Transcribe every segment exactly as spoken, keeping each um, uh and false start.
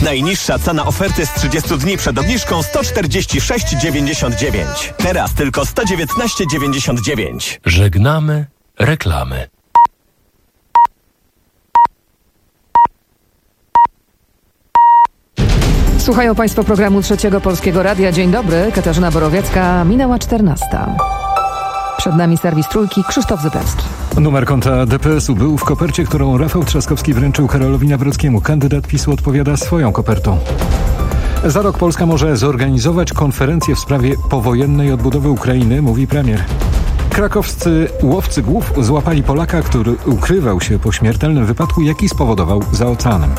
Najniższa cena oferty z trzydziestu dni przed obniżką sto czterdzieści sześć dziewięćdziesiąt dziewięć. Teraz tylko sto dziewiętnaście dziewięćdziesiąt dziewięć. Żegnamy reklamy. Słuchają Państwo programu Trzeciego Polskiego Radia. Dzień dobry, Katarzyna Borowiecka, minęła czternasta. Przed nami serwis Trójki, Krzysztof Zyberski. Numer konta D P S u był w kopercie, którą Rafał Trzaskowski wręczył Karolowi Nawrockiemu. Kandydat PiSu odpowiada swoją kopertą. Za rok Polska może zorganizować konferencję w sprawie powojennej odbudowy Ukrainy, mówi premier. Krakowscy łowcy głów złapali Polaka, który ukrywał się po śmiertelnym wypadku, jaki spowodował za oceanem.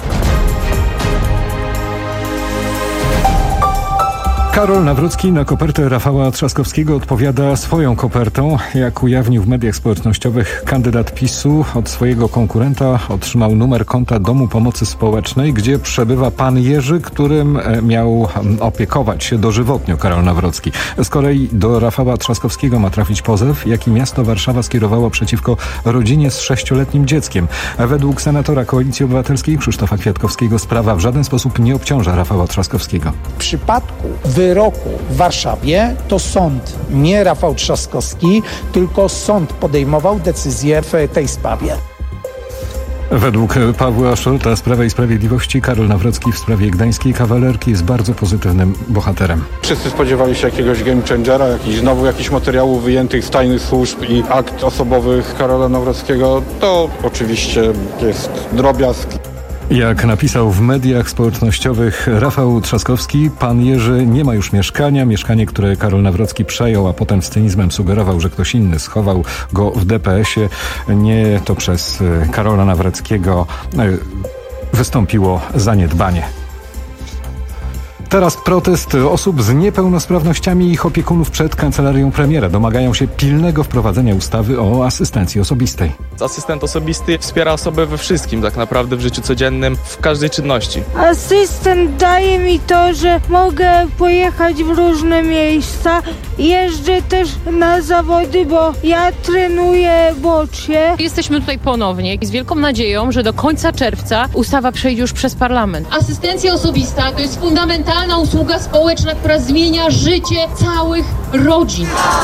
Karol Nawrocki na kopertę Rafała Trzaskowskiego odpowiada swoją kopertą. Jak ujawnił w mediach społecznościowych, kandydat PiSu od swojego konkurenta otrzymał numer konta Domu Pomocy Społecznej, gdzie przebywa pan Jerzy, którym miał opiekować się dożywotnio Karol Nawrocki. Z kolei do Rafała Trzaskowskiego ma trafić pozew, jaki miasto Warszawa skierowało przeciwko rodzinie z sześcioletnim dzieckiem. Według senatora Koalicji Obywatelskiej Krzysztofa Kwiatkowskiego sprawa w żaden sposób nie obciąża Rafała Trzaskowskiego. W przypadku wyroku w Warszawie to sąd, nie Rafał Trzaskowski, tylko sąd podejmował decyzję w tej sprawie. Według Pawła Szolta z Prawa i Sprawiedliwości Karol Nawrocki w sprawie gdańskiej kawalerki jest bardzo pozytywnym bohaterem. Wszyscy spodziewali się jakiegoś game changera, jakiś, znowu jakichś materiałów wyjętych z tajnych służb i akt osobowych Karola Nawrockiego. To oczywiście jest drobiazg. Jak napisał w mediach społecznościowych Rafał Trzaskowski, pan Jerzy nie ma już mieszkania. Mieszkanie, które Karol Nawrocki przejął, a potem z cynizmem sugerował, że ktoś inny schował go w D P es ie. Nie to przez Karola Nawrockiego wystąpiło zaniedbanie. Teraz protest osób z niepełnosprawnościami i ich opiekunów przed kancelarią premiera. Domagają się pilnego wprowadzenia ustawy o asystencji osobistej. Asystent osobisty wspiera osobę we wszystkim, tak naprawdę w życiu codziennym, w każdej czynności. Asystent daje mi to, że mogę pojechać w różne miejsca. Jeżdżę też na zawody, bo ja trenuję bocie. Jesteśmy tutaj ponownie z wielką nadzieją, że do końca czerwca ustawa przejdzie już przez parlament. Asystencja osobista to jest fundamentalna usługa społeczna, która zmienia życie całych rodzin.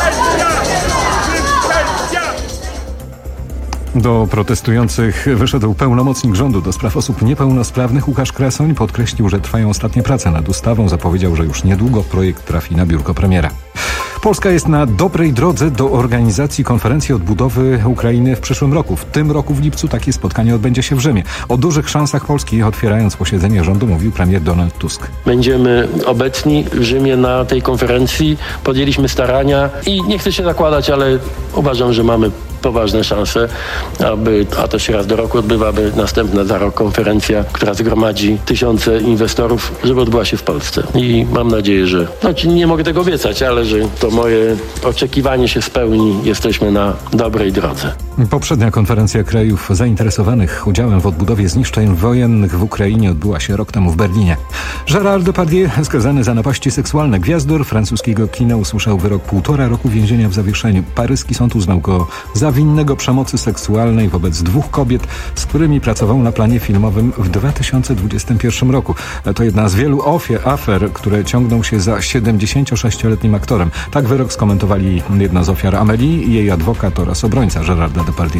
Do protestujących wyszedł pełnomocnik rządu do spraw osób niepełnosprawnych Łukasz Krasoń. Podkreślił, że trwają ostatnie prace nad ustawą. Zapowiedział, że już niedługo projekt trafi na biurko premiera. Polska jest na dobrej drodze do organizacji konferencji odbudowy Ukrainy w przyszłym roku. W tym roku w lipcu takie spotkanie odbędzie się w Rzymie. O dużych szansach Polski, otwierając posiedzenie rządu, mówił premier Donald Tusk. Będziemy obecni w Rzymie na tej konferencji. Podjęliśmy starania i nie chcę się nakładać, ale uważam, że mamy poważne szanse, aby, a to się raz do roku odbywa, aby następna za rok konferencja, która zgromadzi tysiące inwestorów, żeby odbyła się w Polsce. I mam nadzieję, że, no nie mogę tego obiecać, ale że to moje oczekiwanie się spełni. Jesteśmy na dobrej drodze. Poprzednia konferencja krajów zainteresowanych udziałem w odbudowie zniszczeń wojennych w Ukrainie odbyła się rok temu w Berlinie. Gérard Depardieu, skazany za napaści seksualne, gwiazdor francuskiego kina, usłyszał wyrok półtora roku więzienia w zawieszeniu. Paryski sąd uznał go za winnego przemocy seksualnej wobec dwóch kobiet, z którymi pracował na planie filmowym w dwa tysiące dwudziestym pierwszym roku. To jedna z wielu ofiar, afer, które ciągną się za siedemdziesięciosześcioletnim aktorem. Tak wyrok skomentowali jedna z ofiar Amélie, jej adwokat oraz obrońca Gérarda Depardieu.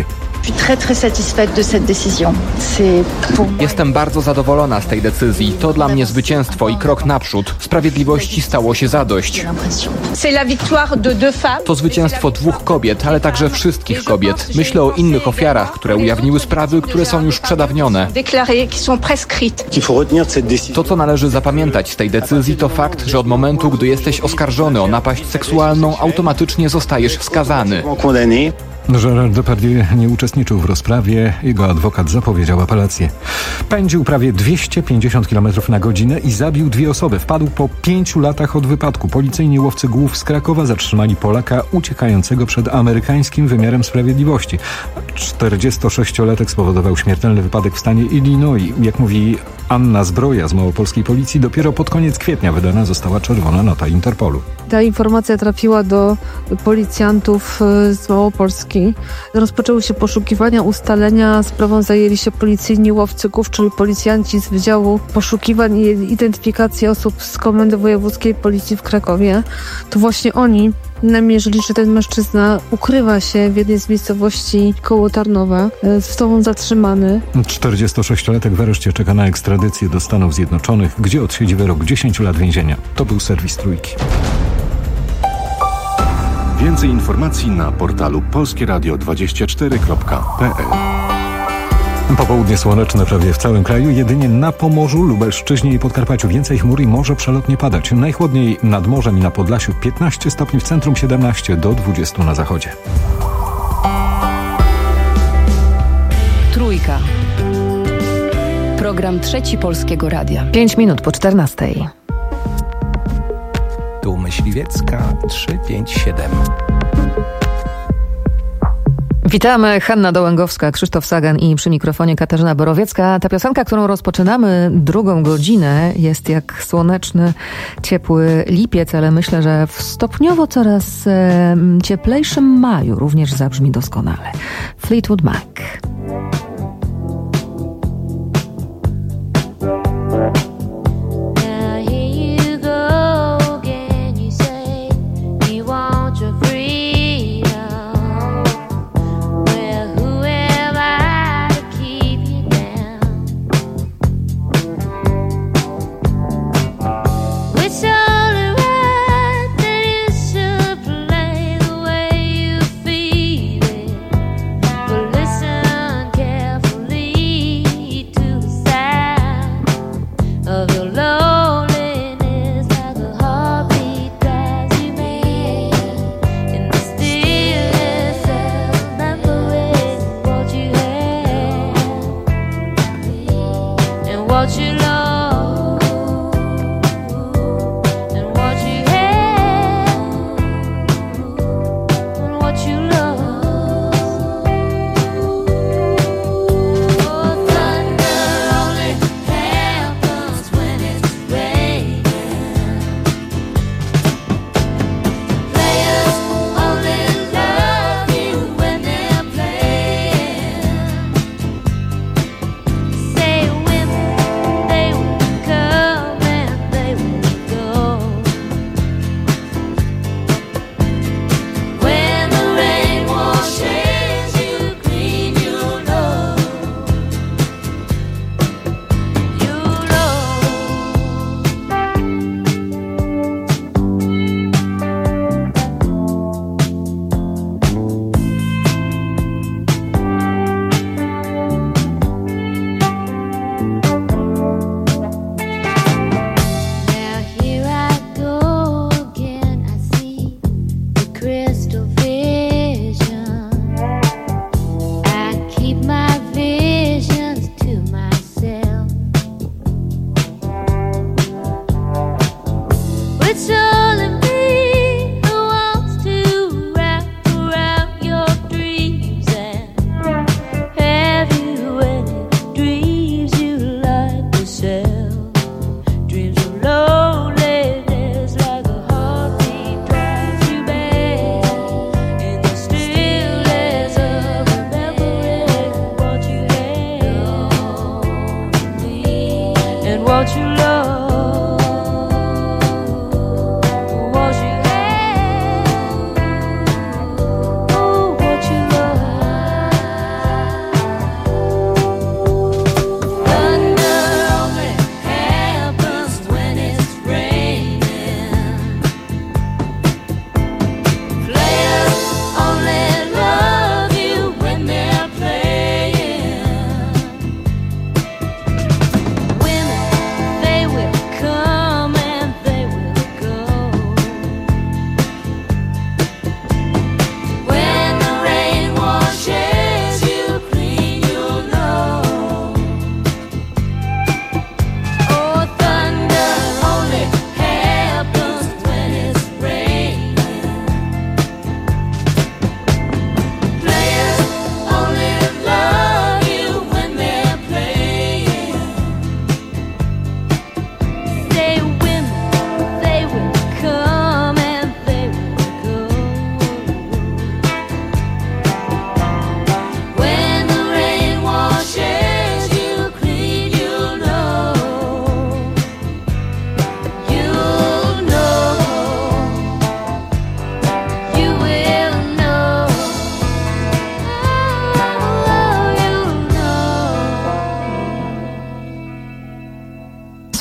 Jestem bardzo zadowolona z tej decyzji. To dla mnie zwycięstwo i krok naprzód. Sprawiedliwości stało się zadość. To zwycięstwo dwóch kobiet, ale także wszystkich kobiet. Myślę o innych ofiarach, które ujawniły sprawy, które są już przedawnione. To, co należy zapamiętać z tej decyzji, to fakt, że od momentu, gdy jesteś oskarżony o napaść seksualną, automatycznie zostajesz skazany. Gérard Depardieu nie uczestniczył w rozprawie. Jego adwokat zapowiedział apelację. Pędził prawie dwieście pięćdziesiąt kilometrów na godzinę i zabił dwie osoby. Wpadł po pięciu latach od wypadku. Policyjni łowcy głów z Krakowa zatrzymali Polaka uciekającego przed amerykańskim wymiarem sprawiedliwości. czterdziestosześciolatek spowodował śmiertelny wypadek w stanie Illinois. Jak mówi Anna Zbroja z małopolskiej policji, dopiero pod koniec kwietnia wydana została czerwona nota Interpolu. Ta informacja trafiła do policjantów z Małopolski. Rozpoczęły się poszukiwania, ustalenia. Sprawą zajęli się policyjni łowcyków, czyli policjanci z Wydziału Poszukiwań i Identyfikacji Osób z Komendy Wojewódzkiej Policji w Krakowie. To właśnie oni namierzyli, że ten mężczyzna ukrywa się w jednej z miejscowości koło Tarnowa. Został zatrzymany. czterdziestosześciolatek w areszcie czeka na ekstradycję do Stanów Zjednoczonych, gdzie odsiedzi wyrok dziesięciu lat więzienia. To był serwis Trójki. Więcej informacji na portalu polskie radio dwadzieścia cztery kropka p l. Popołudnie słoneczne prawie w całym kraju, jedynie na Pomorzu, Lubelszczyźnie i Podkarpaciu więcej chmur i może przelotnie padać. Najchłodniej nad morzem i na Podlasiu piętnaście stopni, w centrum siedemnaście do dwudziestu na zachodzie. Trójka. Program Trzeci Polskiego Radia. Pięć minut po czternastej. Tu Myśliwiecka trzy pięć siedem. Witamy, Hanna Dołęgowska, Krzysztof Sagan i przy mikrofonie Katarzyna Borowiecka. Ta piosenka, którą rozpoczynamy drugą godzinę, jest jak słoneczny, ciepły lipiec, ale myślę, że w stopniowo coraz e, cieplejszym maju również zabrzmi doskonale. Fleetwood Mac.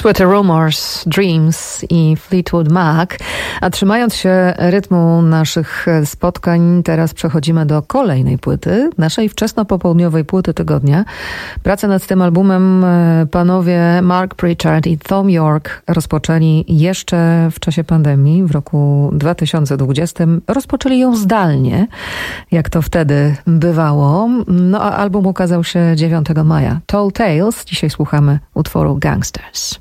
Sweater Rumors, Dreams i Fleetwood Mac. A trzymając się rytmu naszych spotkań, teraz przechodzimy do kolejnej płyty, naszej wczesno-popołudniowej płyty tygodnia. Pracę nad tym albumem panowie Mark Pritchard i Thom Yorke rozpoczęli jeszcze w czasie pandemii, w roku dwa tysiące dwudziestym. Rozpoczęli ją zdalnie, jak to wtedy bywało. No a album ukazał się dziewiątego maja. Tall Tales. Dzisiaj słuchamy utworu Gangsters.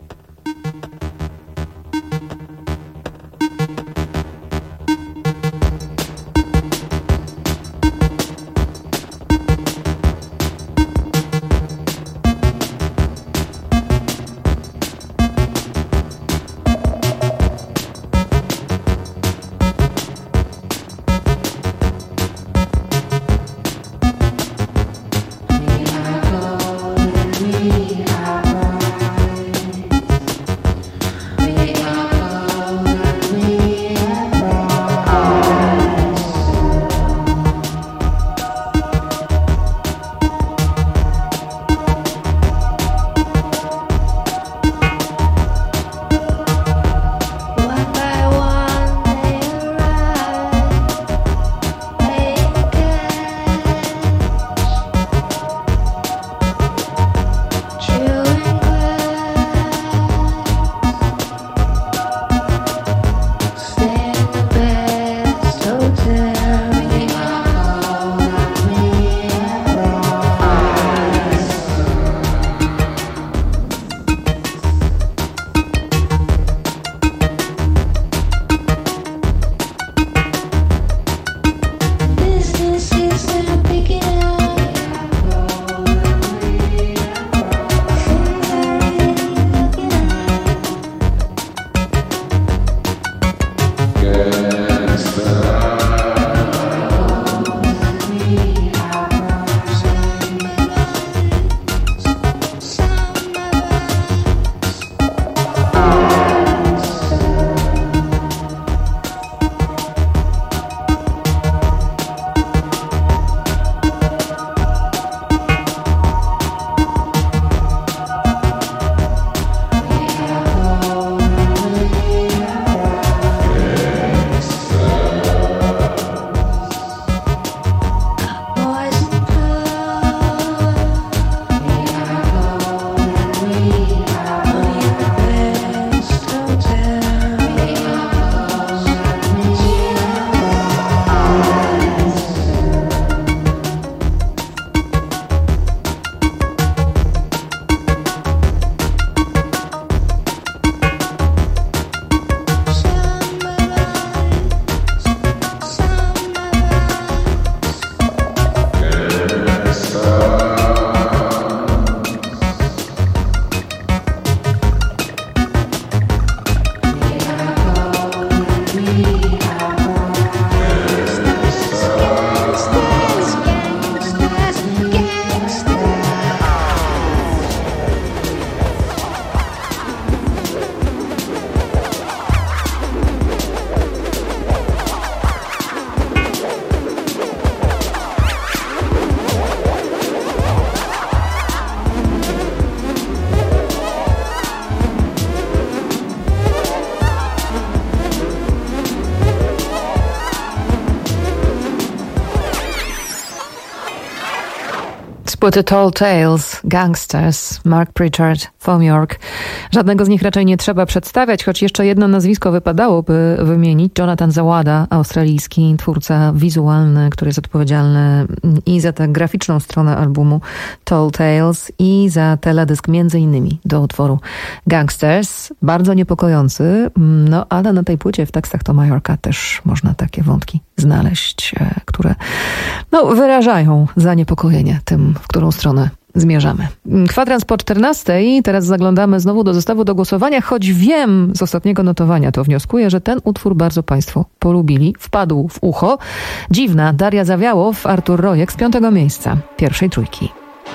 Płyty Tall Tales, Gangsters, Mark Pritchard, Thom Yorke. Żadnego z nich raczej nie trzeba przedstawiać, choć jeszcze jedno nazwisko wypadałoby wymienić. Jonathan Zawada, australijski twórca wizualny, który jest odpowiedzialny i za tę graficzną stronę albumu Tall Tales i za teledysk między innymi do utworu Gangsters. Bardzo niepokojący, no ale na tej płycie w tekstach Thoma Yorke'a też można takie wątki znaleźć, które no, wyrażają zaniepokojenie tym, w którą stronę zmierzamy. Kwadrans po czternastej. Teraz zaglądamy znowu do zestawu do głosowania, choć wiem z ostatniego notowania, to wnioskuję, że ten utwór bardzo Państwo polubili. Wpadł w ucho. Dziwna Daria Zawiałow, Artur Rojek z piątego miejsca pierwszej trójki.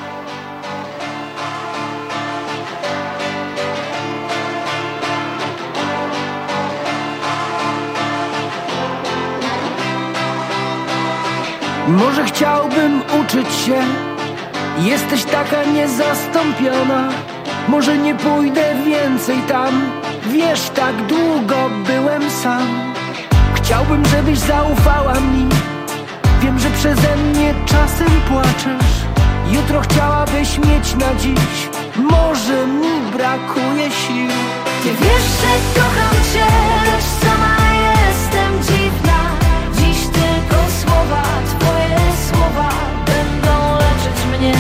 Może chciałbym uczyć się, jesteś taka niezastąpiona, Może nie pójdę więcej tam. Wiesz, tak długo byłem sam. Chciałbym, żebyś zaufała mi. Wiem, że przeze mnie czasem płaczesz. Jutro chciałabyś mieć na dziś. Może mi brakuje sił. Ty wiesz, że kocham cię, lecz sama jestem dziwna. Dziś tylko słowa, twoje słowa będą leczyć mnie.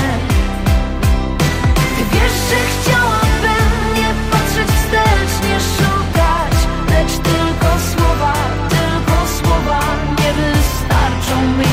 Ty wiesz, że chciałabym nie patrzeć wstecz, nie szukać, lecz tylko słowa, tylko słowa nie wystarczą mi.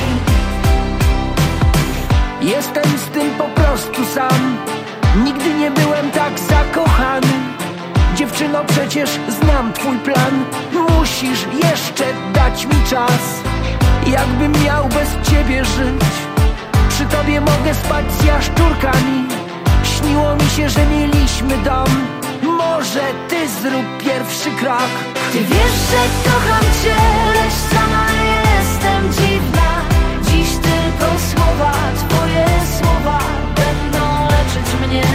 Jestem z tym po prostu sam. Nigdy nie byłem tak zakochany. Dziewczyno, przecież znam twój plan. Musisz jeszcze dać mi czas. Jakbym miał bez ciebie żyć. Przy tobie mogę spać z jaszczurkami. Śniło mi się, że mieliśmy dom. Może ty zrób pierwszy krok. Ty wiesz, że kocham cię, lecz sama jestem dziwna. Dziś tylko słowa, twoje słowa będą leczyć mnie.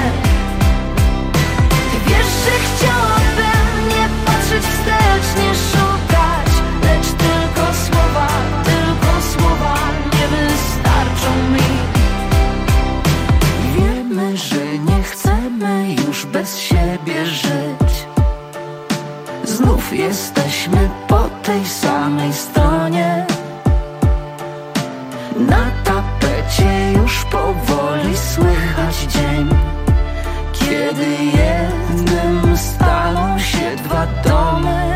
Ty wiesz, że chciałabym nie patrzeć wstecz, nie szukać, lecz tylko słowa, tylko słowa nie wystarczą mi. Wiemy, że nie chcemy już bez siebie żyć. Znów jesteśmy po tej samej stronie. Na tapecie już powoli słychać dzień, kiedy jednym staną się dwa domy.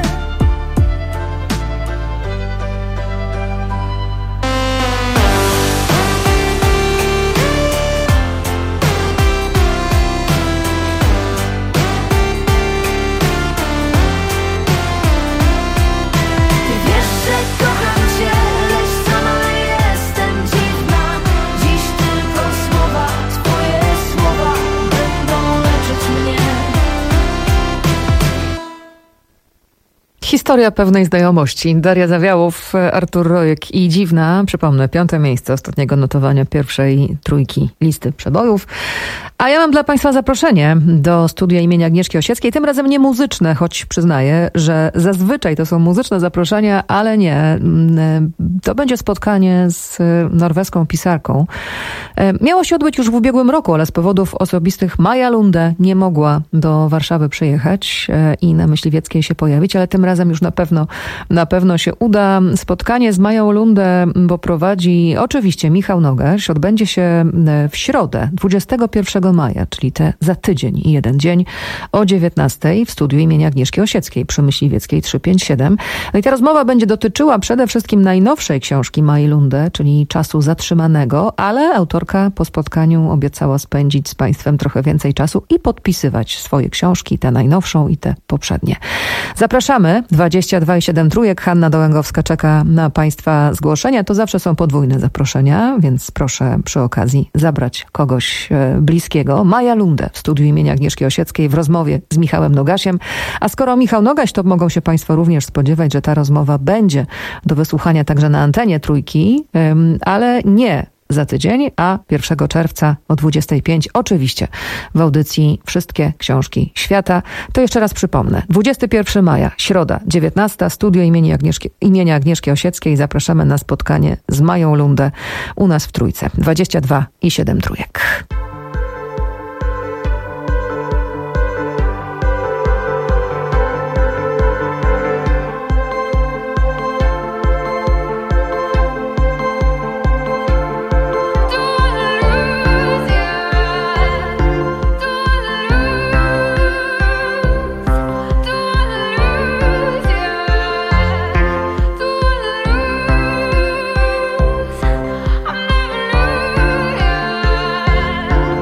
Historia pewnej znajomości. Daria Zawiałów, Artur Rojek i Dziwna. Przypomnę, piąte miejsce ostatniego notowania pierwszej trójki listy przebojów. A ja mam dla Państwa zaproszenie do studia imienia Agnieszki Osieckiej. Tym razem nie muzyczne, choć przyznaję, że zazwyczaj to są muzyczne zaproszenia, ale nie. To będzie spotkanie z norweską pisarką. Miało się odbyć już w ubiegłym roku, ale z powodów osobistych Maja Lunde nie mogła do Warszawy przyjechać i na Myśliwieckiej się pojawić, ale tym razem już na pewno, na pewno się uda. Spotkanie z Mają Lunde poprowadzi oczywiście Michał Nogaś. Odbędzie się w środę, dwudziestego pierwszego maja, czyli te za tydzień i jeden dzień o dziewiętnastej w studiu imienia Agnieszki Osieckiej przy Myśliwieckiej trzysta pięćdziesiąt siedem. No i ta rozmowa będzie dotyczyła przede wszystkim najnowszej książki Mai Lunde, czyli Czasu zatrzymanego, ale autorka po spotkaniu obiecała spędzić z Państwem trochę więcej czasu i podpisywać swoje książki, tę najnowszą i te poprzednie. Zapraszamy. dwadzieścia dwa i siedem trójek. Hanna Dołęgowska czeka na Państwa zgłoszenia. To zawsze są podwójne zaproszenia, więc proszę przy okazji zabrać kogoś bliskiego. Maja Lunde w studiu imienia Agnieszki Osieckiej w rozmowie z Michałem Nogasiem. A skoro Michał Nogaś, to mogą się Państwo również spodziewać, że ta rozmowa będzie do wysłuchania także na antenie trójki, ale nie za tydzień, a pierwszego czerwca o dwudziestej piątej oczywiście w audycji Wszystkie Książki Świata. To jeszcze raz przypomnę. dwudziestego pierwszego maja, środa, dziewiętnasta, studio imienia Agnieszki, imienia Agnieszki Osieckiej. Zapraszamy na spotkanie z Mają Lunde u nas w Trójce. dwadzieścia dwa i siedem trójek. I'm never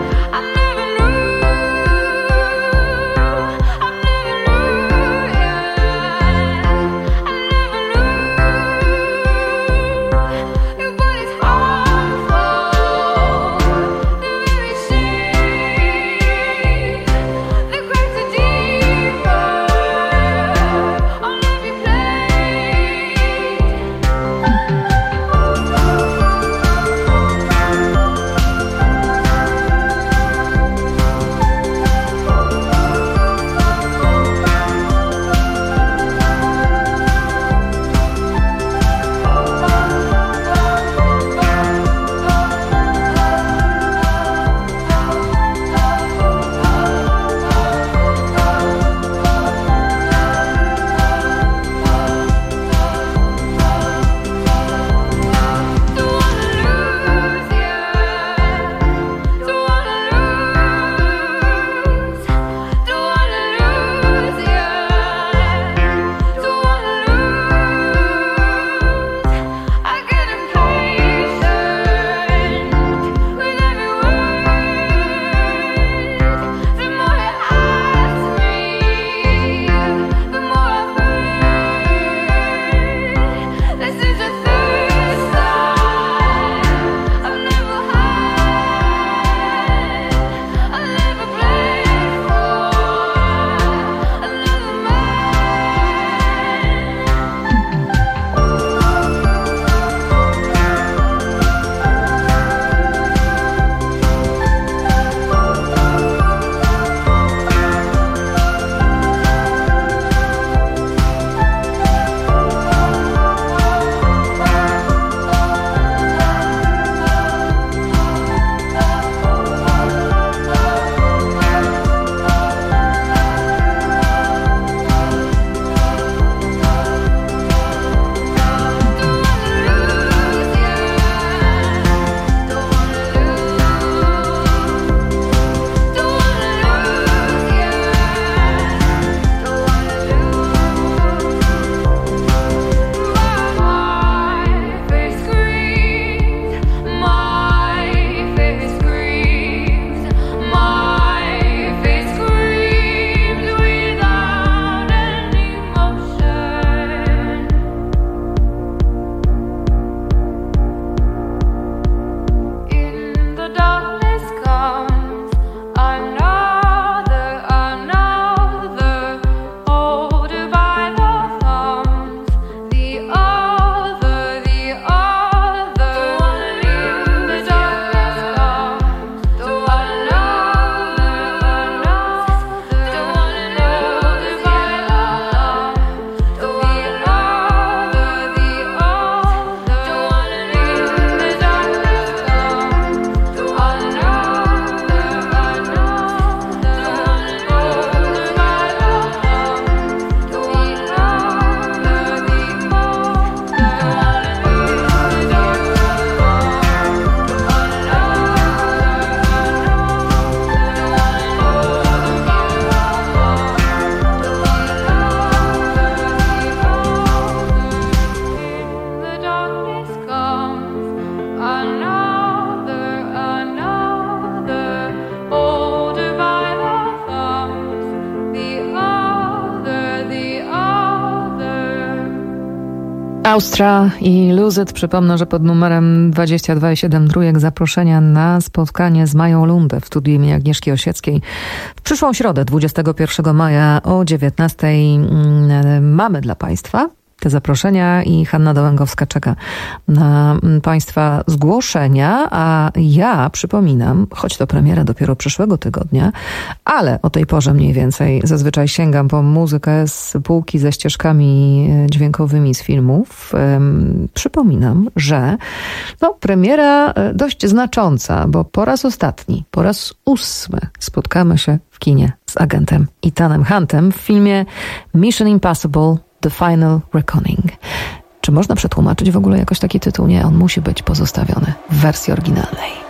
Austra i Lose It. Przypomnę, że pod numerem dwadzieścia dwa i siedem trójek zaproszenia na spotkanie z Mają Lundę w studiu imienia Agnieszki Osieckiej. W przyszłą środę, dwudziestego pierwszego maja o dziewiętnastej mamy dla Państwa te zaproszenia i Hanna Dołęgowska czeka na Państwa zgłoszenia, a ja przypominam, choć to premiera dopiero przyszłego tygodnia, ale o tej porze mniej więcej zazwyczaj sięgam po muzykę z półki ze ścieżkami dźwiękowymi z filmów. Um, przypominam, że no, premiera dość znacząca, bo po raz ostatni, po raz ósmy spotkamy się w kinie z agentem Ethanem Huntem w filmie Mission Impossible The Final Reckoning. Czy można przetłumaczyć w ogóle jakoś taki tytuł? Nie, on musi być pozostawiony w wersji oryginalnej.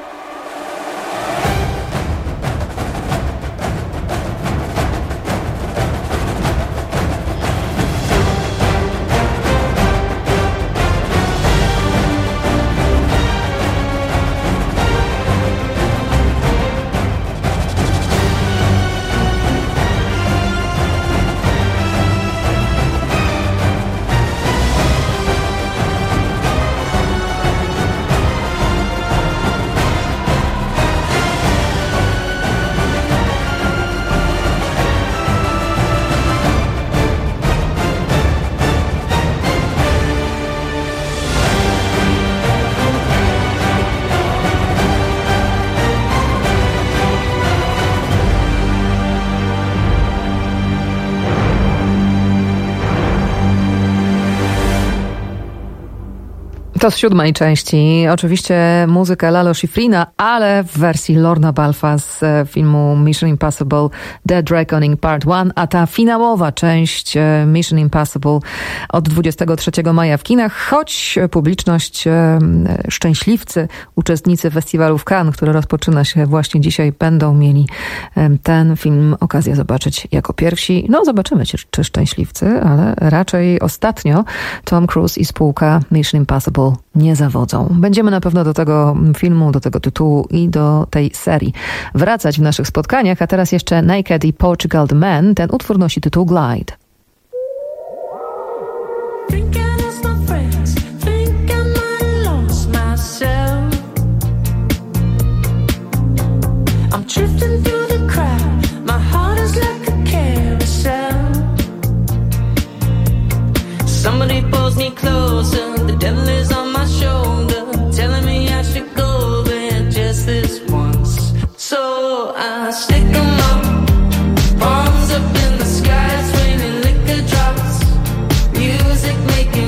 To z siódmej części. Oczywiście muzyka Lalo Schifrina, ale w wersji Lorna Balfa z filmu Mission Impossible Dead Reckoning Part jeden, a ta finałowa część Mission Impossible od dwudziestego trzeciego maja w kinach, choć publiczność, szczęśliwcy, uczestnicy festiwalu w Cannes, który rozpoczyna się właśnie dzisiaj, będą mieli ten film okazję zobaczyć jako pierwsi. No zobaczymy, czy, czy szczęśliwcy, ale raczej ostatnio Tom Cruise i spółka Mission Impossible nie zawodzą. Będziemy na pewno do tego filmu, do tego tytułu i do tej serii wracać w naszych spotkaniach, a teraz jeszcze Naked i Portugal The Man. Ten utwór nosi tytuł Glide. Somebody pulls me closer, the devil is on my shoulder, telling me I should go there just this once. So I stick 'em up, palms up in the sky, it's raining liquor drops, music making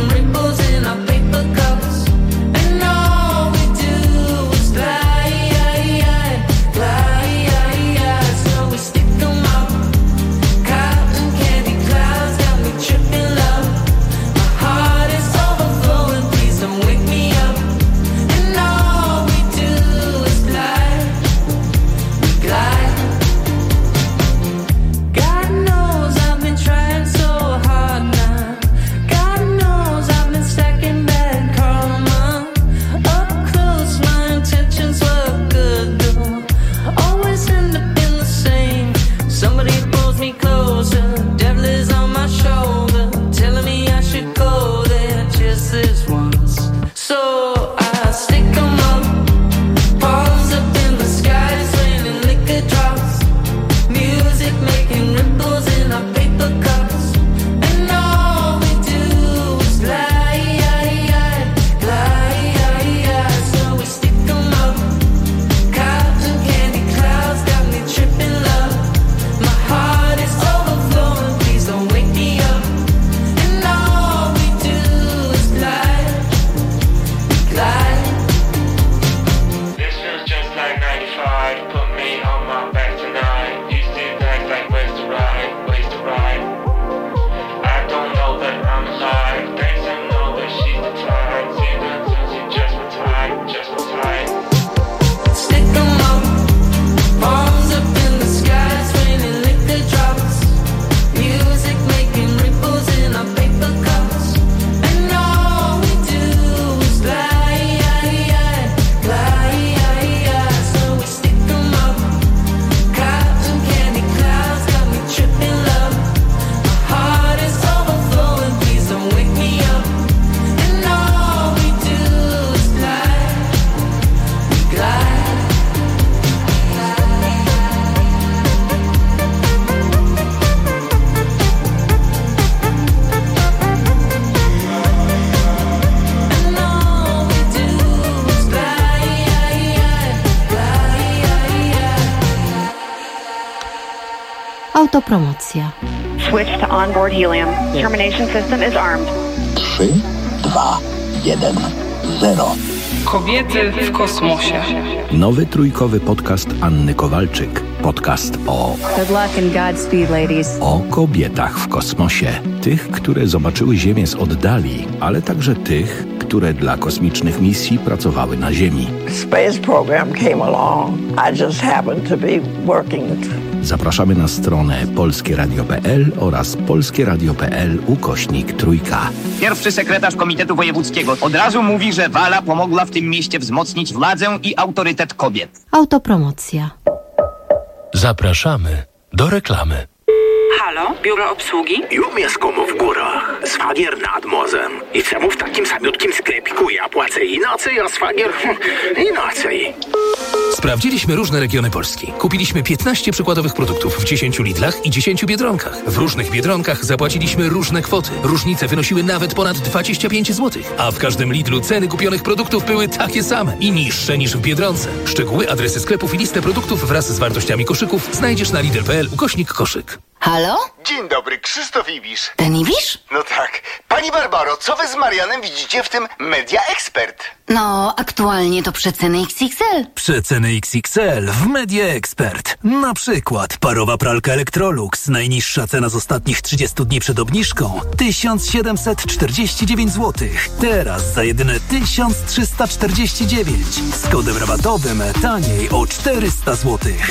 Autopromocja. Switch to onboard helium. Termination system is armed. trzy, dwa, jeden, zero. Kobiety w kosmosie. Nowy trójkowy podcast Anny Kowalczyk. Podcast o... Good luck and Godspeed, ladies. O kobietach w kosmosie. Tych, które zobaczyły Ziemię z oddali, ale także tych, które dla kosmicznych misji pracowały na Ziemi. Space program came along. I just happened to be working. Zapraszamy na stronę polskie radio kropka p l oraz polskie radio kropka p l ukośnik trójka. Pierwszy sekretarz Komitetu Wojewódzkiego od razu mówi, że Wala pomogła w tym mieście wzmocnić władzę i autorytet kobiet. Autopromocja. Zapraszamy do reklamy. Halo, biuro obsługi? Ja mieszkam w górach, szwagier nad morzem. I czemu w takim samiutkim sklepiku ja płacę inaczej, a szwagier inaczej? Sprawdziliśmy różne regiony Polski. Kupiliśmy piętnaście przykładowych produktów w dziesięciu Lidlach i dziesięciu Biedronkach. W różnych Biedronkach zapłaciliśmy różne kwoty. Różnice wynosiły nawet ponad dwadzieścia pięć złotych. A w każdym Lidlu ceny kupionych produktów były takie same i niższe niż w Biedronce. Szczegóły, adresy sklepów i listę produktów wraz z wartościami koszyków znajdziesz na lidl kropka p l ukośnik koszyk. Halo? Dzień dobry, Krzysztof Ibisz. Ten Ibisz? No tak. Pani Barbaro, co wy z Marianem widzicie w tym Media Expert? No, aktualnie to przeceny X X L. Przeceny X X L w Media Expert. Na przykład parowa pralka Electrolux. Najniższa cena z ostatnich trzydziestu dni przed obniżką tysiąc siedemset czterdzieści dziewięć złotych. Teraz za jedyne tysiąc trzysta czterdzieści dziewięć. Z kodem rabatowym taniej o czterysta złotych.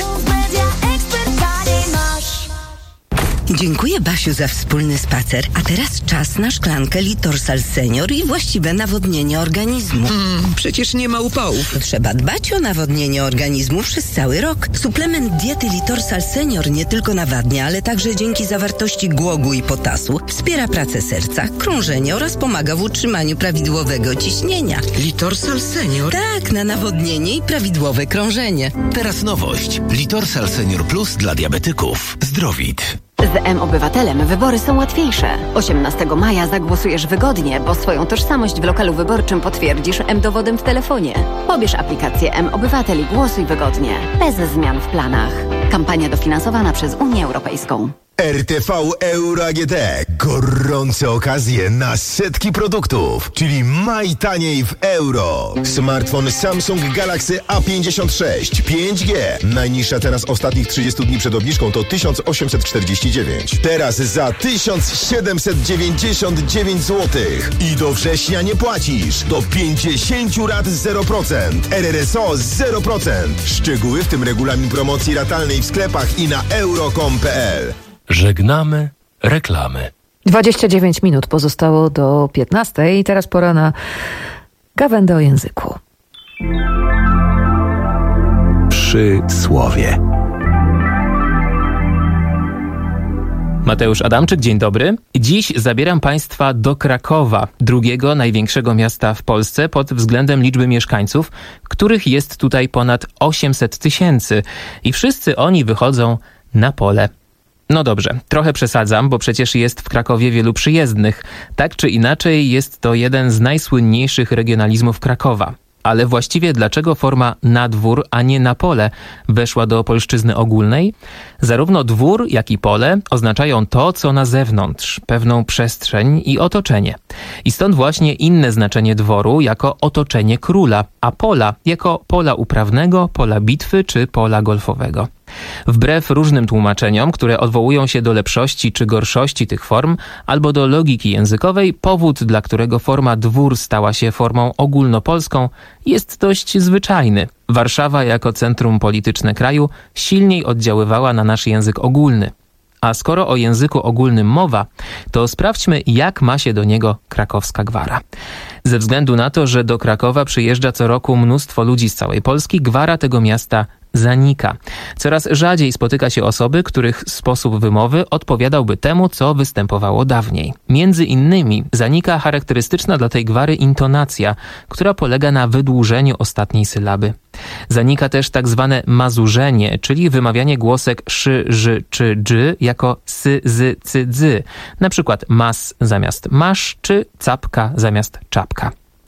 Dziękuję, Basiu, za wspólny spacer. A teraz czas na szklankę Litorsal Senior i właściwe nawodnienie organizmu. Mm, przecież nie ma upałów. Trzeba dbać o nawodnienie organizmu przez cały rok. Suplement diety Litorsal Senior nie tylko nawadnia, ale także dzięki zawartości głogu i potasu wspiera pracę serca, krążenie oraz pomaga w utrzymaniu prawidłowego ciśnienia. Litorsal Senior? Tak, na nawodnienie i prawidłowe krążenie. Teraz nowość. Litorsal Senior Plus dla diabetyków. Zdrowit. Z M-Obywatelem wybory są łatwiejsze. osiemnastego maja zagłosujesz wygodnie, bo swoją tożsamość w lokalu wyborczym potwierdzisz M-dowodem w telefonie. Pobierz aplikację M-Obywatel i głosuj wygodnie, bez zmian w planach. Kampania dofinansowana przez Unię Europejską. R T V Euro A G T. Gorące okazje na setki produktów, czyli maj taniej w euro. Smartfon Samsung Galaxy A pięćdziesiąt sześć pięć G. Najniższa cena z ostatnich trzydziestu dni przed obniżką to tysiąc osiemset czterdzieści dziewięć. Teraz za tysiąc siedemset dziewięćdziesiąt dziewięć złotych. I do września nie płacisz. Do pięćdziesiąt rat zero procent. R R S O zero procent. Szczegóły, w tym regulamin promocji ratalnej w sklepach i na euro kropka com kropka p l. Żegnamy reklamy. dwadzieścia dziewięć minut pozostało do piętnastej i teraz pora na gawędę o języku. Przysłowie. Mateusz Adamczyk, dzień dobry. Dziś zabieram Państwa do Krakowa, drugiego największego miasta w Polsce pod względem liczby mieszkańców, których jest tutaj ponad osiemset tysięcy i wszyscy oni wychodzą na pole. No dobrze, trochę przesadzam, bo przecież jest w Krakowie wielu przyjezdnych. Tak czy inaczej jest to jeden z najsłynniejszych regionalizmów Krakowa. Ale właściwie dlaczego forma na dwór, a nie na pole weszła do polszczyzny ogólnej? Zarówno dwór, jak i pole oznaczają to, co na zewnątrz, pewną przestrzeń i otoczenie. I stąd właśnie inne znaczenie dworu jako otoczenie króla, a pola jako pola uprawnego, pola bitwy czy pola golfowego. Wbrew różnym tłumaczeniom, które odwołują się do lepszości czy gorszości tych form, albo do logiki językowej, powód, dla którego forma dwór stała się formą ogólnopolską, jest dość zwyczajny. Warszawa jako centrum polityczne kraju silniej oddziaływała na nasz język ogólny. A skoro o języku ogólnym mowa, to sprawdźmy, jak ma się do niego krakowska gwara. Ze względu na to, że do Krakowa przyjeżdża co roku mnóstwo ludzi z całej Polski, gwara tego miasta zanika. Coraz rzadziej spotyka się osoby, których sposób wymowy odpowiadałby temu, co występowało dawniej. Między innymi zanika charakterystyczna dla tej gwary intonacja, która polega na wydłużeniu ostatniej sylaby. Zanika też tak zwane mazurzenie, czyli wymawianie głosek szy, ży czy dży jako sy, zy, cy, dzy. Na przykład mas zamiast masz, czy capka zamiast czapka.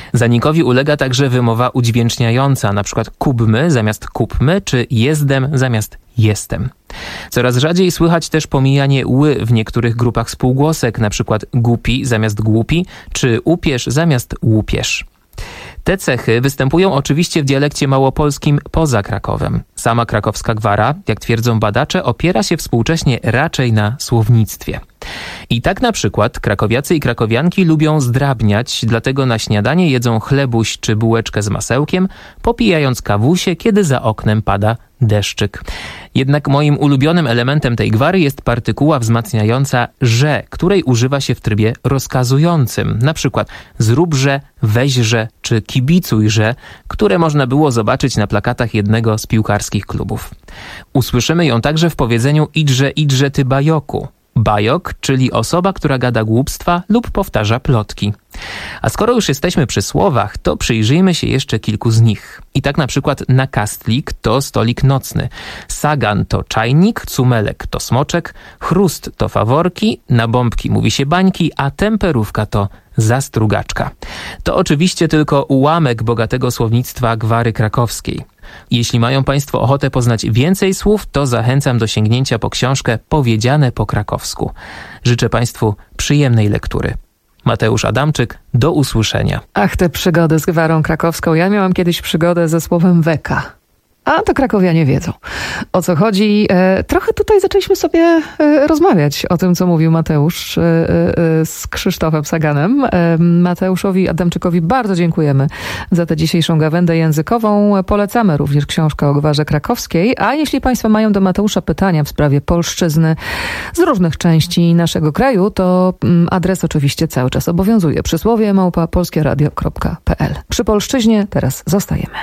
Zanikowi ulega także wymowa udźwięczniająca, na przykład kubmy zamiast kupmy, czy jezdem zamiast jestem. Coraz rzadziej słychać też pomijanie ły w niektórych grupach spółgłosek, na przykład głupi zamiast głupi, czy upierz zamiast łupież. Te cechy występują oczywiście w dialekcie małopolskim poza Krakowem. Sama krakowska gwara, jak twierdzą badacze, opiera się współcześnie raczej na słownictwie. I tak na przykład krakowiacy i krakowianki lubią zdrabniać, dlatego na śniadanie jedzą chlebuś czy bułeczkę z masełkiem, popijając kawusie, kiedy za oknem pada deszczyk. Jednak moim ulubionym elementem tej gwary jest partykuła wzmacniająca że, której używa się w trybie rozkazującym. Na przykład zróbże, weźże czy kibicujże, które można było zobaczyć na plakatach jednego z piłkarskich klubów. Usłyszymy ją także w powiedzeniu idże, idże ty bajoku. Bajok, czyli osoba, która gada głupstwa lub powtarza plotki. A skoro już jesteśmy przy słowach, to przyjrzyjmy się jeszcze kilku z nich. I tak na przykład nakastlik to stolik nocny, sagan to czajnik, cumelek to smoczek, chrust to faworki, na bombki mówi się bańki, a temperówka to zastrugaczka. To oczywiście tylko ułamek bogatego słownictwa gwary krakowskiej. Jeśli mają Państwo ochotę poznać więcej słów, to zachęcam do sięgnięcia po książkę Powiedziane po krakowsku. Życzę Państwu przyjemnej lektury. Mateusz Adamczyk, do usłyszenia. Ach, te przygody z gwarą krakowską. Ja miałam kiedyś przygodę ze słowem weka. A to krakowianie wiedzą, o co chodzi. E, trochę tutaj zaczęliśmy sobie e, rozmawiać o tym, co mówił Mateusz e, e, z Krzysztofem Saganem. E, Mateuszowi Adamczykowi bardzo dziękujemy za tę dzisiejszą gawędę językową. Polecamy również książkę o gwarze krakowskiej. A jeśli Państwo mają do Mateusza pytania w sprawie polszczyzny z różnych części naszego kraju, to mm, adres oczywiście cały czas obowiązuje. Przysłowie małpa polskieradio kropka p l. Przy polszczyźnie teraz zostajemy.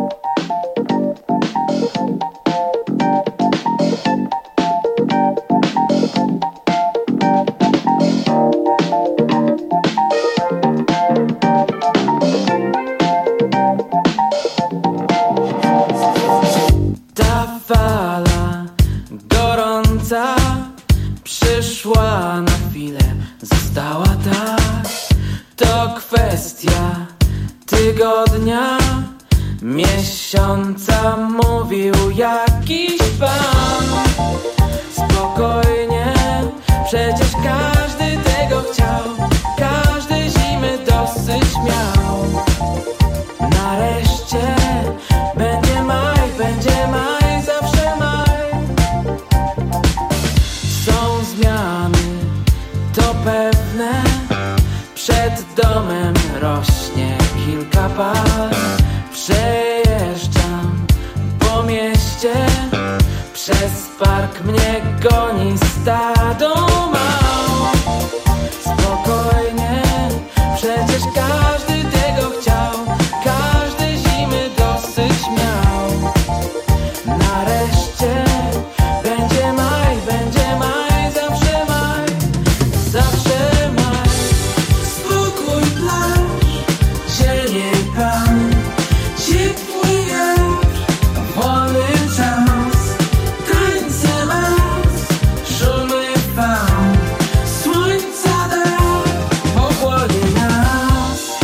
Ta fala gorąca przyszła na chwilę, została tak. To kwestia tygodnia, miesiąca, mówił jakiś pan. Spokojnie, przecież każdy tego chciał, każdy zimy dosyć miał. Nareszcie będzie maj, będzie maj, zawsze maj. Są zmiany, to pewne, przed domem rośnie kilka par. Przejeżdżam po mieście, przez park mnie goni stado mał. Spokojnie, przecież każdy tego chciał, każdy zimy dosyć miał. Nareszcie będzie maj, będzie maj, zawsze maj, zawsze maj. Spokój, plaż, zieleń, pan, ciepły wiatr, wolny czas, tańce las, szumy fal, słońca dar ochłonie nas.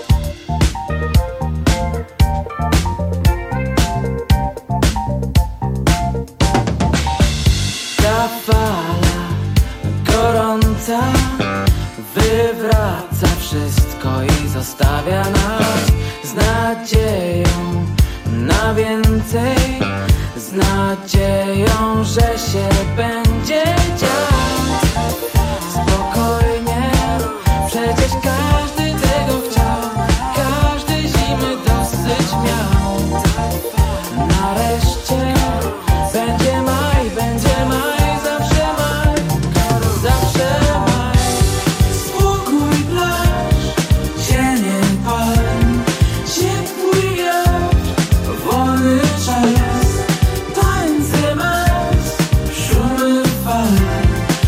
Ta fala gorąca wywraca wszystko i zostawia nas z nadzieją na więcej, z nadzieją, że się będzie dziać. Spokojnie, przecież każdy tego chciał, każdy zimy dosyć miał. Nareszcie będzie maj, będzie maj, zawsze maj, zawsze maj. Spokój, plaż, zieleń, palm, ciepły wiatr, wolny czas, tańce mas, szumy fal,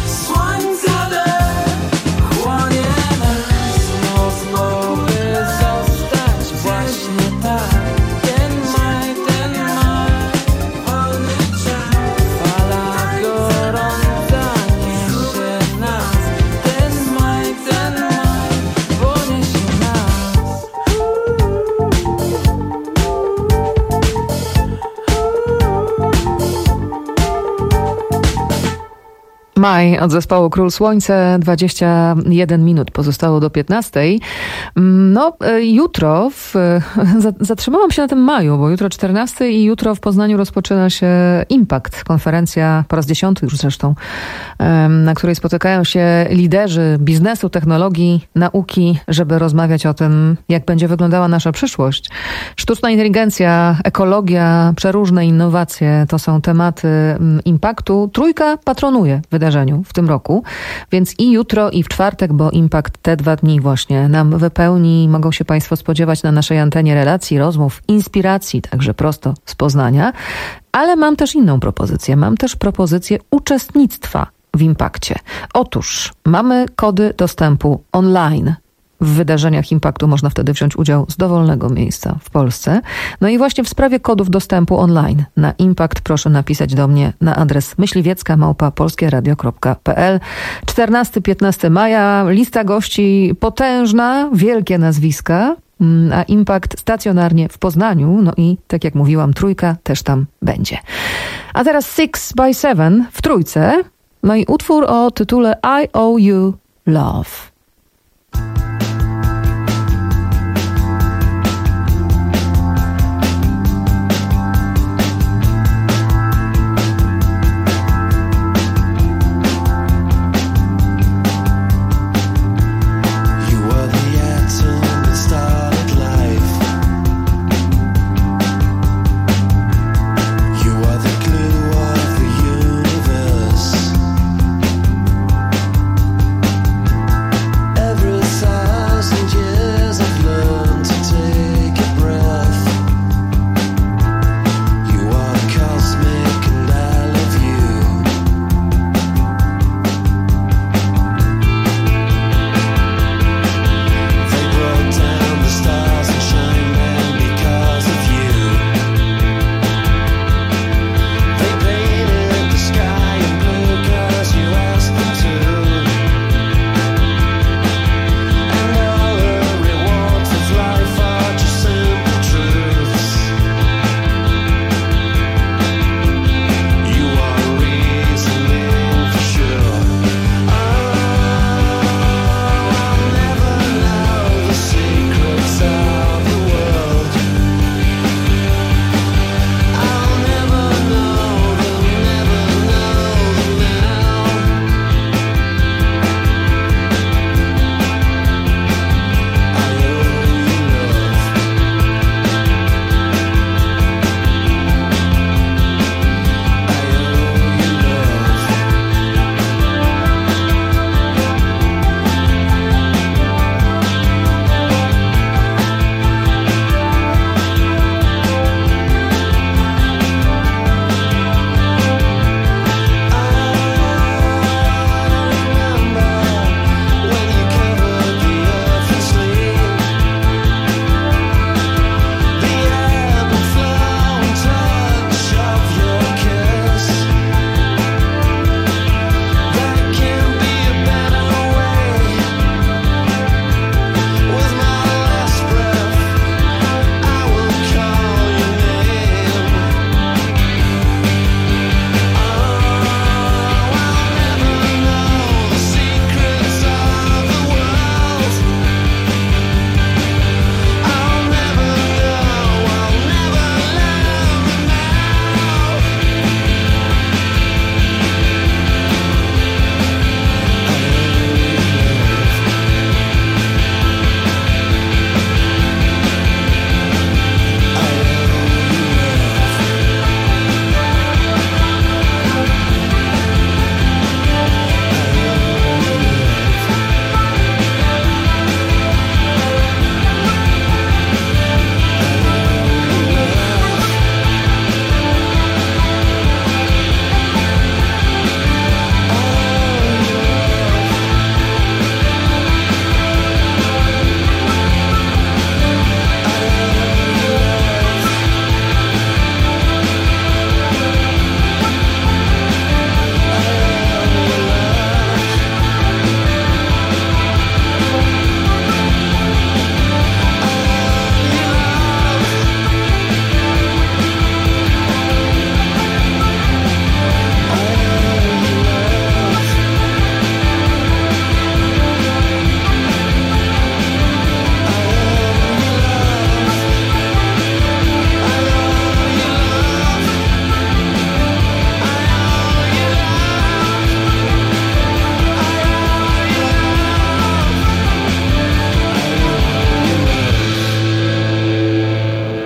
Maj od zespołu Król Słońce, dwadzieścia jeden minut pozostało do piętnastej. No, jutro, w, zatrzymałam się na tym maju, bo jutro czternasty i jutro w Poznaniu rozpoczyna się Impact, konferencja po raz dziesiąty już zresztą, na której spotykają się liderzy biznesu, technologii, nauki, żeby rozmawiać o tym, jak będzie wyglądała nasza przyszłość. Sztuczna inteligencja, ekologia, przeróżne innowacje to są tematy Impactu. Trójka patronuje wydarzeniu w tym roku, więc i jutro, i w czwartek, bo Impact te dwa dni właśnie nam wypełni. Mogą się Państwo spodziewać na naszej antenie relacji, rozmów, inspiracji, także prosto z Poznania. Ale mam też inną propozycję. Mam też propozycję uczestnictwa w Impakcie. Otóż mamy kody dostępu online. W wydarzeniach Impaktu można wtedy wziąć udział z dowolnego miejsca w Polsce. No i właśnie w sprawie kodów dostępu online na Impact proszę napisać do mnie na adres myśliwiecka małpa polskieradio kropka pe el. czternastego do piętnastego maja, lista gości potężna, wielkie nazwiska, a Impact stacjonarnie w Poznaniu. No i tak jak mówiłam, trójka też tam będzie. A teraz Six by Seven w trójce. No i utwór o tytule I Owe You Love. You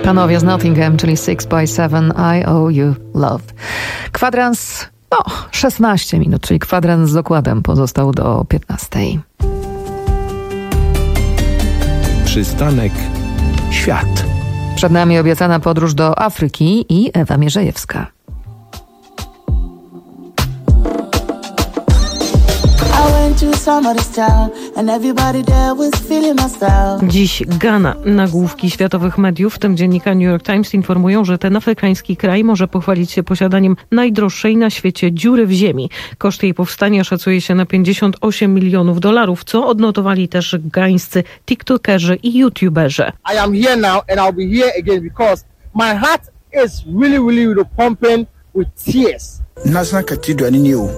Panowie z Nottingham, czyli six by seven, I owe you love. Kwadrans, no, szesnaście minut, czyli kwadrans z dokładem pozostał do piętnastej. Przystanek Świat. Przed nami obiecana podróż do Afryki i Ewa Mierzejewska. Dziś Gana. Nagłówki światowych mediów, w tym dziennika New York Times, informują, że ten afrykański kraj może pochwalić się posiadaniem najdroższej na świecie dziury w ziemi. Koszt jej powstania szacuje się na pięćdziesiąt osiem milionów dolarów, co odnotowali też gańscy tiktokerzy i youtuberzy. I am here now and I'll be here again because my heart is really, really pumping with tears. National Cathedral in New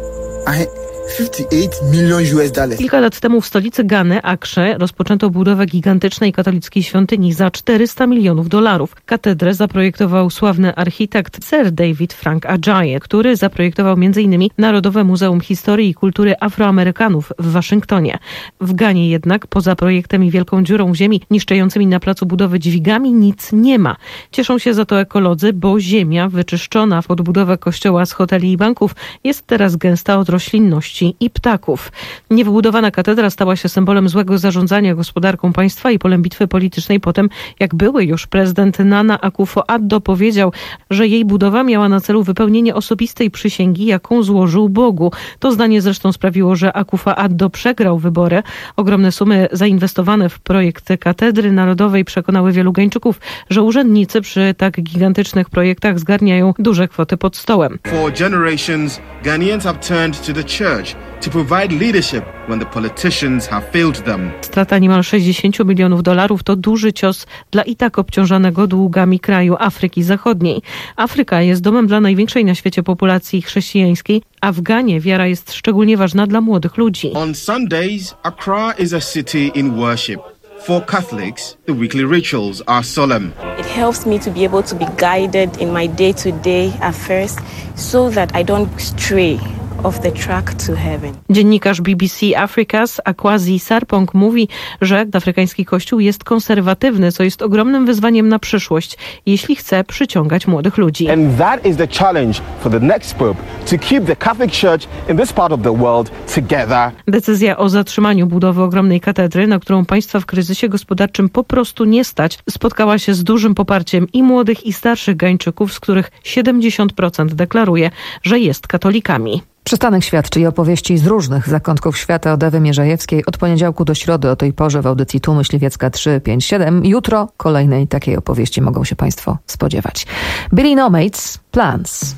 fifty-eight million U S dollars. Kilka lat temu w stolicy Gany, Akrze, rozpoczęto budowę gigantycznej katolickiej świątyni za czterysta milionów dolarów. Katedrę zaprojektował sławny architekt Sir David Frank Adjaye, który zaprojektował między innymi Narodowe Muzeum Historii i Kultury Afroamerykanów w Waszyngtonie. W Ganie jednak, poza projektem i wielką dziurą w ziemi niszczącymi na placu budowy dźwigami, nic nie ma. Cieszą się za to ekolodzy, bo ziemia wyczyszczona pod budowę kościoła z hoteli i banków jest teraz gęsta od roślinności i ptaków. Niewybudowana katedra stała się symbolem złego zarządzania gospodarką państwa i polem bitwy politycznej po tym, jak były już prezydent Nana Akufo-Addo powiedział, że jej budowa miała na celu wypełnienie osobistej przysięgi, jaką złożył Bogu. To zdanie zresztą sprawiło, że Akufo-Addo przegrał wybory. Ogromne sumy zainwestowane w projekt katedry narodowej przekonały wielu Gańczyków, że urzędnicy przy tak gigantycznych projektach zgarniają duże kwoty pod stołem. For generations, Ghanaians have turned to the church to provide leadership when the politicians have failed them. Strata niemal sześćdziesiąt milionów dolarów to duży cios dla i tak obciążonego długami kraju Afryki Zachodniej. Afryka jest domem dla największej na świecie populacji chrześcijańskiej, a w Ganie wiara jest szczególnie ważna dla młodych ludzi. On Sundays, Accra is a city in worship. For Catholics, the weekly rituals are solemn. It helps me to be able to be guided in my day-to-day affairs so that I don't stray off the track to heaven. Dziennikarz B B C Africa's Akwazi Sarpong mówi, że afrykański kościół jest konserwatywny, co jest ogromnym wyzwaniem na przyszłość, jeśli chce przyciągać młodych ludzi. And that is the challenge for the next pope, to keep the Catholic Church in this part of the world together. Decyzja o zatrzymaniu budowy ogromnej katedry, na którą państwa w kryzysie gospodarczym po prostu nie stać, spotkała się z dużym poparciem i młodych, i starszych Gańczyków, z których siedemdziesiąt procent deklaruje, że jest katolikami. Przystanek Świat, czyli opowieści z różnych zakątków świata od Ewy Mierzejewskiej od poniedziałku do środy o tej porze w audycji Tu Myśliwiecka trzysta pięćdziesiąt siedem. Jutro kolejnej takiej opowieści mogą się Państwo spodziewać. Billy Nomates, Plans.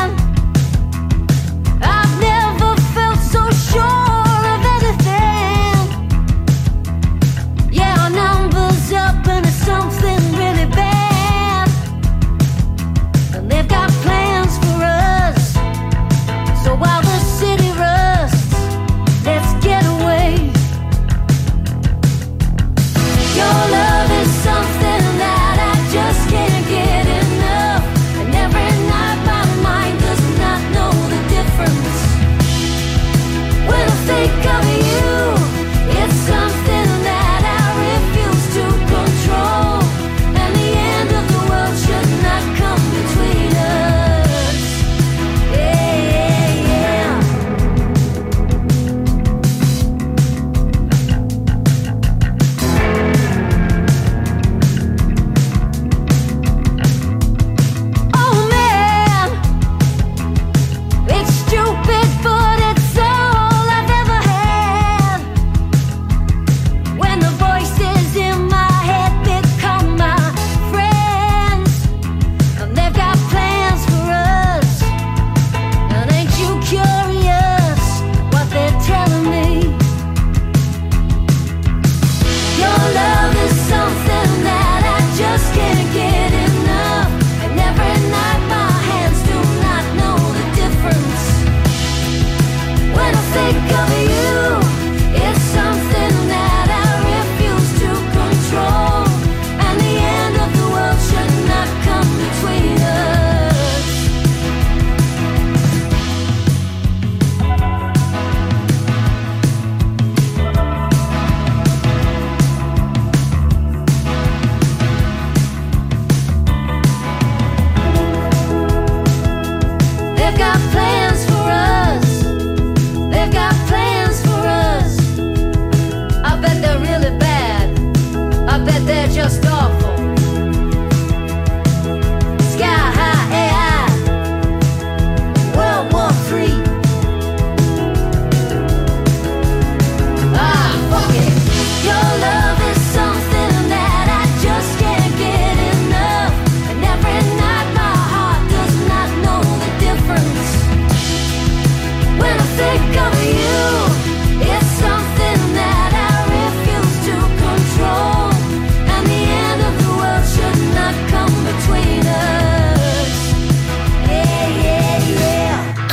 I've never felt so sure of anything.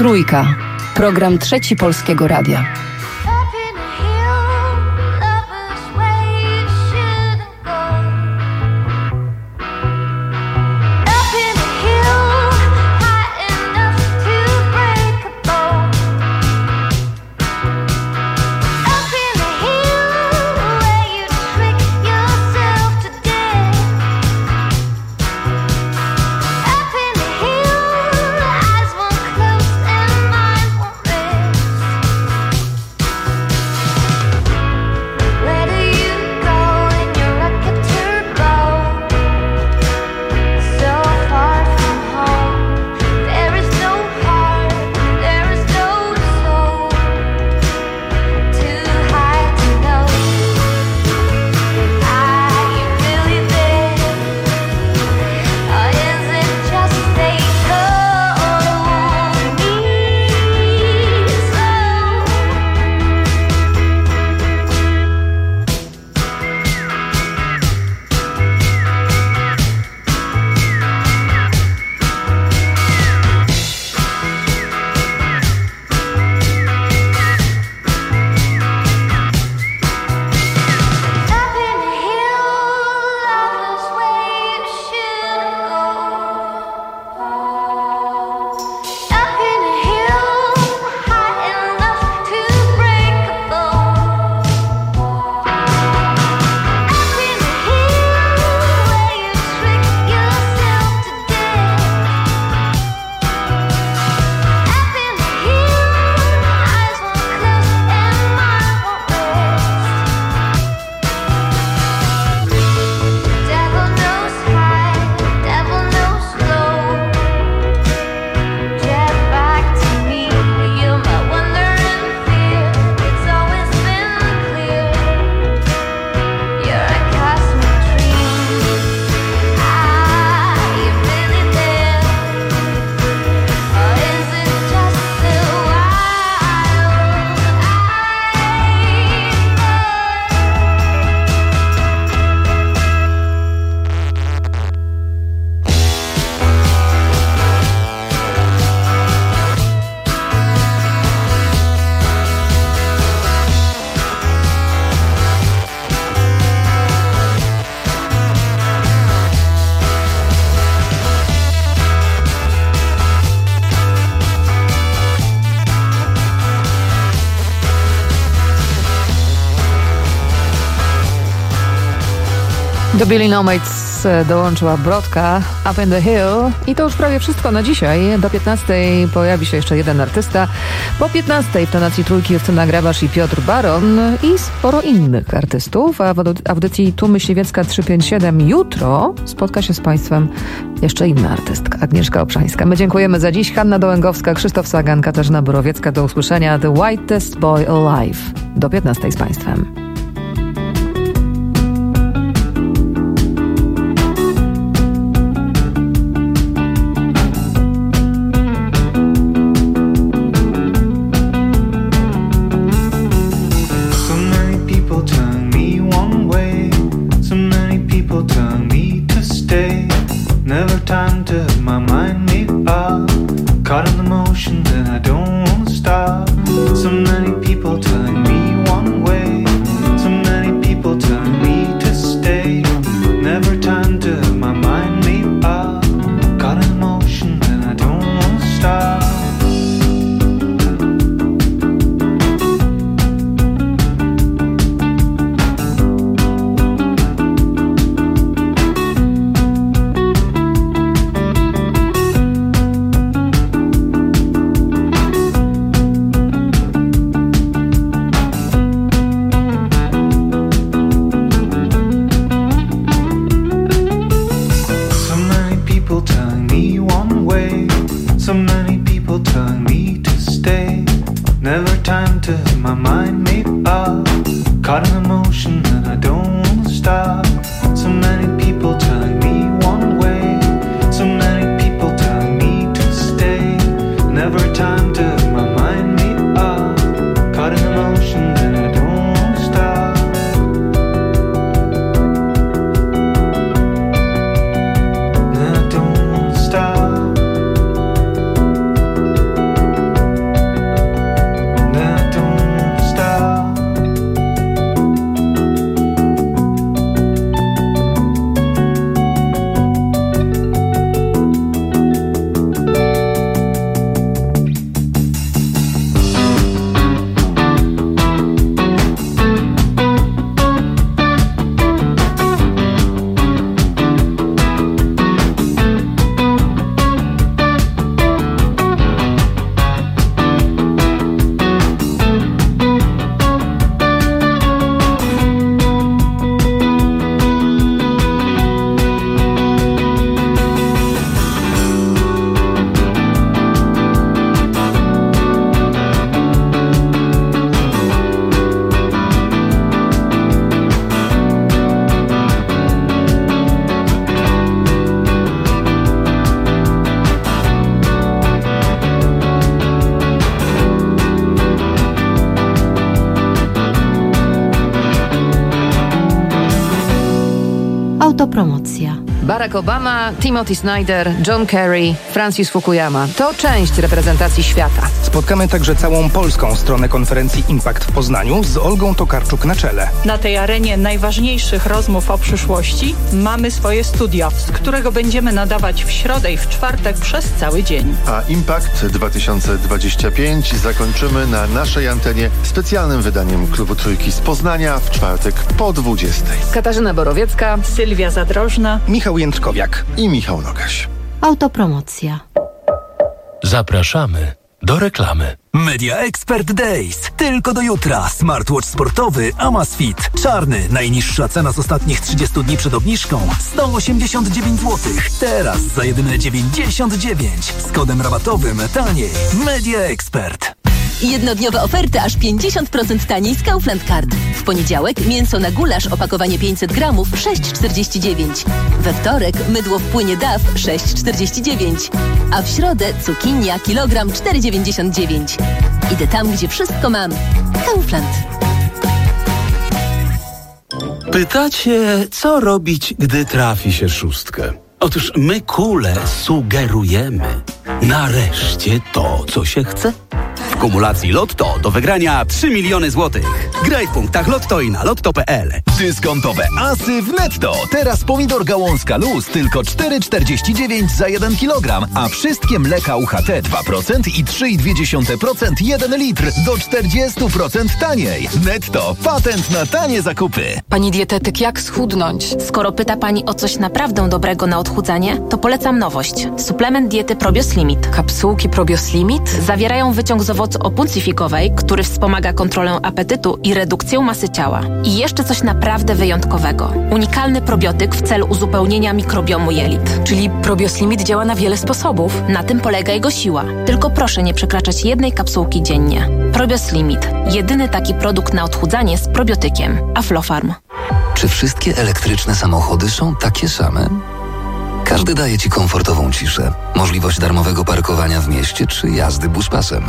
Trójka. Program Trzeci Polskiego Radia. Do Billy No Mates dołączyła Brodka, Up in the Hill. I to już prawie wszystko na dzisiaj. Do piętnastej pojawi się jeszcze jeden artysta. Po piętnastej w tonacji Trójki Justyna Grabasz i Piotr Baron i sporo innych artystów. A w audycji Tu Myśliwiecka trzysta pięćdziesiąt siedem jutro spotka się z Państwem jeszcze inna artystka, Agnieszka Obszańska. My dziękujemy za dziś. Hanna Dołęgowska, Krzysztof Sagan, Katarzyna Borowiecka. Do usłyszenia. The Whitest Boy Alive. Do piętnastej z Państwem. Autopromocja. Barack Obama, Timothy Snyder, John Kerry, Francis Fukuyama. To część reprezentacji świata. Spotkamy także całą polską stronę konferencji Impact w Poznaniu z Olgą Tokarczuk na czele. Na tej arenie najważniejszych rozmów o przyszłości mamy swoje studio, z którego będziemy nadawać w środę i w czwartek przez cały dzień. A Impact dwa tysiące dwadzieścia pięć zakończymy na naszej antenie specjalnym wydaniem Klubu Trójki z Poznania w czwartek po dwudziestej. Katarzyna Borowiecka, Sylwia Zadrożna, Michał Jędrkowiak i Michał Nogaś. Autopromocja. Zapraszamy do reklamy. Media Expert Days. Tylko do jutra. Smartwatch sportowy Amazfit. Czarny. Najniższa cena z ostatnich trzydziestu dni przed obniżką. sto osiemdziesiąt dziewięć złotych. Teraz za jedyne dziewięćdziesiąt dziewięć. Z kodem rabatowym taniej. Media Expert. Jednodniowe oferty aż pięćdziesiąt procent taniej z Kaufland Card. W poniedziałek mięso na gulasz opakowanie pięćset gramów sześć czterdzieści dziewięć. We wtorek mydło w płynie D A F sześć czterdzieści dziewięć. A w środę cukinia kilogram cztery dziewięćdziesiąt dziewięć. Idę tam, gdzie wszystko mam. Kaufland. Pytacie, co robić, gdy trafi się szóstkę? Otóż my, Kule, sugerujemy. Nareszcie to, co się chce. W kumulacji Lotto do wygrania trzy miliony złotych. Graj w punktach Lotto i na lotto kropka p l. Dyskontowe asy w netto. Teraz pomidor gałązka luz tylko cztery czterdzieści dziewięć za jeden kilogram, a wszystkie mleka U H T dwa procent i trzy i dwie dziesiąte procent jeden litr do czterdzieści procent taniej. Netto. Patent na tanie zakupy. Pani dietetyk, jak schudnąć? Skoro pyta Pani o coś naprawdę dobrego na odchudzanie, to polecam nowość. Suplement diety Probios Limit. Kapsułki Probios Limit? Zawierają wyciąg z owocu opuncyfikowej, który wspomaga kontrolę apetytu i redukcję masy ciała. I jeszcze coś naprawdę wyjątkowego. Unikalny probiotyk w celu uzupełnienia mikrobiomu jelit. Czyli Probios Limit działa na wiele sposobów. Na tym polega jego siła. Tylko proszę nie przekraczać jednej kapsułki dziennie. Probios Limit. Jedyny taki produkt na odchudzanie z probiotykiem. Aflofarm. Czy wszystkie elektryczne samochody są takie same? Każdy daje Ci komfortową ciszę, możliwość darmowego parkowania w mieście czy jazdy buspasem.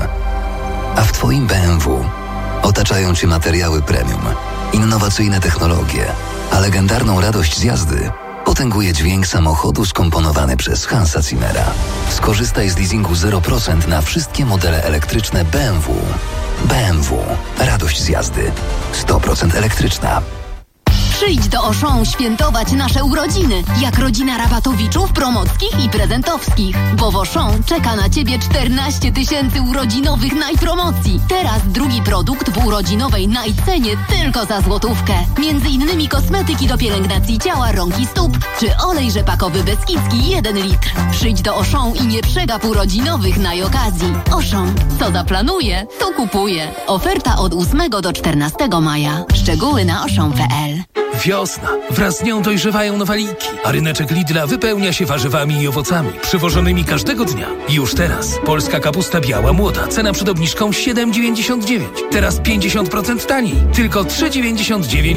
A w Twoim B M W otaczają Cię materiały premium, innowacyjne technologie, a legendarną radość z jazdy potęguje dźwięk samochodu skomponowany przez Hansa Zimmera. Skorzystaj z leasingu zero procent na wszystkie modele elektryczne B M W. B M W. Radość z jazdy. sto procent elektryczna. Przyjdź do Auchan świętować nasze urodziny, jak rodzina Rabatowiczów, Promockich i Prezentowskich. Bo w Auchan czeka na Ciebie czternaście tysięcy urodzinowych najpromocji. Teraz drugi produkt w urodzinowej najcenie tylko za złotówkę. Między innymi kosmetyki do pielęgnacji ciała, rąk i stóp, czy olej rzepakowy Beskidzki jeden litr. Przyjdź do Auchan i nie przegap urodzinowych najokazji. Auchan, co zaplanuje, to kupuje. Oferta od ósmego do czternastego maja. Szczegóły na auchan kropka p l. Wiosna. Wraz z nią dojrzewają nowaliki, a ryneczek Lidla wypełnia się warzywami i owocami, przywożonymi każdego dnia. Już teraz polska kapusta biała młoda, cena przed obniżką siedem dziewięćdziesiąt dziewięć. Teraz pięćdziesiąt procent taniej, tylko trzy dziewięćdziesiąt dziewięć.